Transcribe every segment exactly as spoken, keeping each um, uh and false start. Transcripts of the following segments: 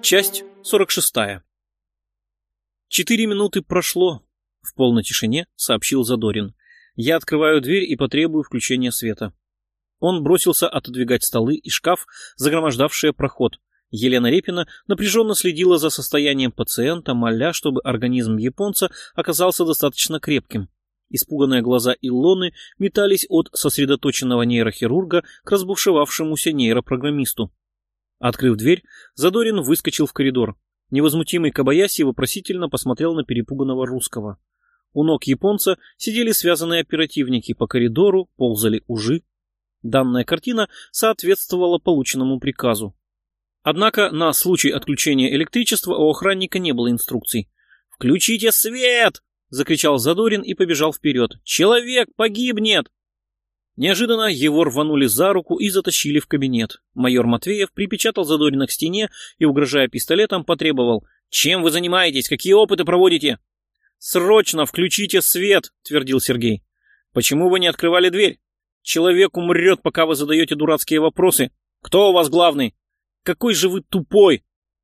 Часть сорок шестая. Четыре минуты прошло. В полной тишине сообщил Задорин. Я открываю дверь и потребую включения света. Он бросился отодвигать столы и шкаф, загромождавшие проход. Елена Репина напряженно следила за состоянием пациента, моля, чтобы организм японца оказался достаточно крепким. Испуганные глаза Илоны метались от сосредоточенного нейрохирурга к разбушевавшемуся нейропрограммисту. Открыв дверь, Задорин выскочил в коридор. Невозмутимый Кобаяси вопросительно посмотрел на перепуганного русского. У ног японца сидели связанные оперативники, по коридору ползали ужи. Данная картина соответствовала полученному приказу. Однако на случай отключения электричества у охранника не было инструкций. «Включите свет!» — закричал Задорин и побежал вперед. «Человек погибнет!» Неожиданно его рванули за руку и затащили в кабинет. Майор Матвеев припечатал Задорина к стене и, угрожая пистолетом, потребовал: «Чем вы занимаетесь? Какие опыты проводите?» «Срочно включите свет!» — твердил Сергей. «Почему вы не открывали дверь? Человек умрет, пока вы задаете дурацкие вопросы. Кто у вас главный? Какой же вы тупой!»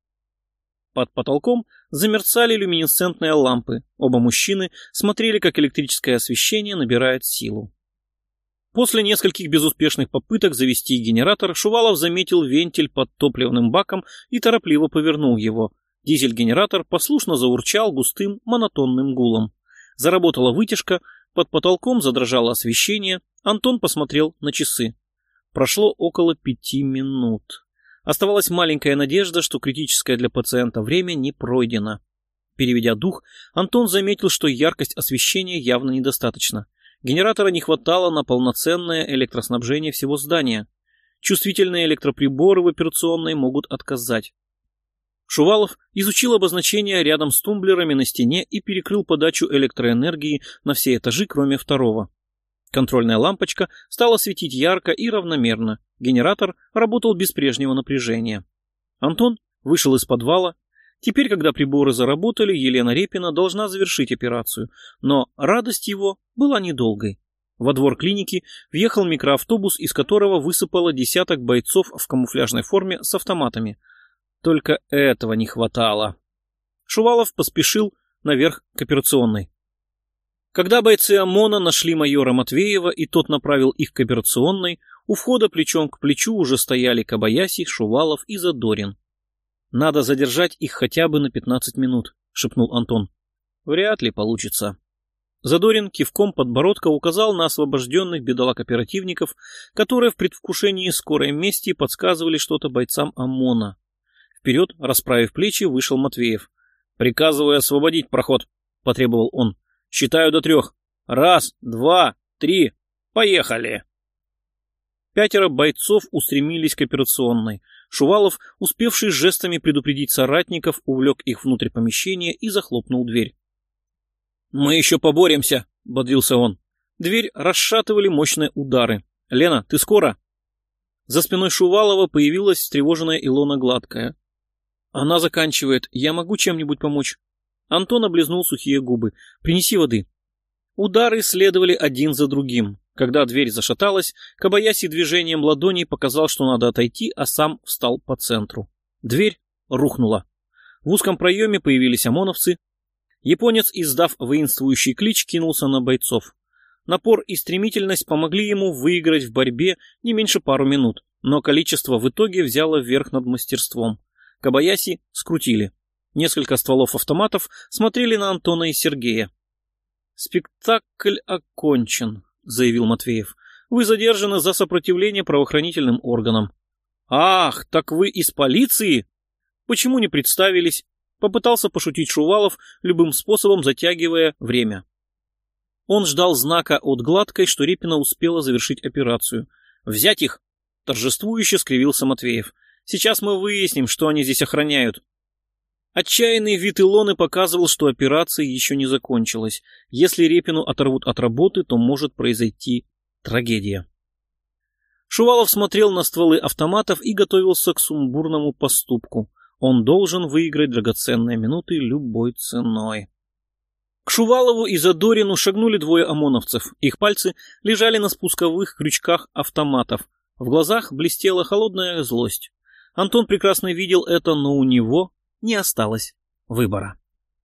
Под потолком замерцали люминесцентные лампы. Оба мужчины смотрели, как электрическое освещение набирает силу. После нескольких безуспешных попыток завести генератор, Шувалов заметил вентиль под топливным баком и торопливо повернул его. Дизель-генератор послушно заурчал густым монотонным гулом. Заработала вытяжка, под потолком задрожало освещение. Антон посмотрел на часы. Прошло около пяти минут. Оставалась маленькая надежда, что критическое для пациента время не пройдено. Переведя дух, Антон заметил, что яркость освещения явно недостаточно. Генератора не хватало на полноценное электроснабжение всего здания. Чувствительные электроприборы в операционной могут отказать. Шувалов изучил обозначения рядом с тумблерами на стене и перекрыл подачу электроэнергии на все этажи, кроме второго. Контрольная лампочка стала светить ярко и равномерно. Генератор работал без прежнего напряжения. Антон вышел из подвала. Теперь, когда приборы заработали, Елена Репина должна завершить операцию. Но радость его была недолгой. Во двор клиники въехал микроавтобус, из которого высыпало десяток бойцов в камуфляжной форме с автоматами. Только этого не хватало. Шувалов поспешил наверх к операционной. Когда бойцы ОМОНа нашли майора Матвеева и тот направил их к операционной, у входа плечом к плечу уже стояли Кобаяси, Шувалов и Задорин. «Надо задержать их хотя бы на пятнадцать минут», — шепнул Антон. «Вряд ли получится». Задорин кивком подбородка указал на освобожденных бедолаг-оперативников, которые в предвкушении скорой мести подсказывали что-то бойцам ОМОНа. Вперед, расправив плечи, вышел Матвеев. «Приказываю освободить проход», — потребовал он. «Считаю до трех. Раз, два, три. Поехали!» Пятеро бойцов устремились к операционной. Шувалов, успевший жестами предупредить соратников, увлек их внутрь помещения и захлопнул дверь. «Мы еще поборемся», — бодрился он. Дверь расшатывали мощные удары. «Лена, ты скоро?» За спиной Шувалова появилась встревоженная Илона Гладкая. «Она заканчивает. Я могу чем-нибудь помочь?» Антон облизнул сухие губы. «Принеси воды». Удары следовали один за другим. Когда дверь зашаталась, Кобаяси движением ладоней показал, что надо отойти, а сам встал по центру. Дверь рухнула. В узком проеме появились ОМОНовцы. Японец, издав воинствующий клич, кинулся на бойцов. Напор и стремительность помогли ему выиграть в борьбе не меньше пару минут, но количество в итоге взяло верх над мастерством. Кобаяси скрутили. Несколько стволов автоматов смотрели на Антона и Сергея. «Спектакль окончен», — заявил Матвеев. «Вы задержаны за сопротивление правоохранительным органам». «Ах, так вы из полиции?» «Почему не представились?» — попытался пошутить Шувалов, любым способом затягивая время. Он ждал знака от Гладкой, что Репина успела завершить операцию. «Взять их!» — торжествующе скривился Матвеев. «Сейчас мы выясним, что они здесь охраняют». Отчаянный вид Илоны показывал, что операция еще не закончилась. Если Репину оторвут от работы, то может произойти трагедия. Шувалов смотрел на стволы автоматов и готовился к сумбурному поступку. Он должен выиграть драгоценные минуты любой ценой. К Шувалову и Задорину шагнули двое ОМОНовцев. Их пальцы лежали на спусковых крючках автоматов. В глазах блестела холодная злость. Антон прекрасно видел это, но у него не осталось выбора.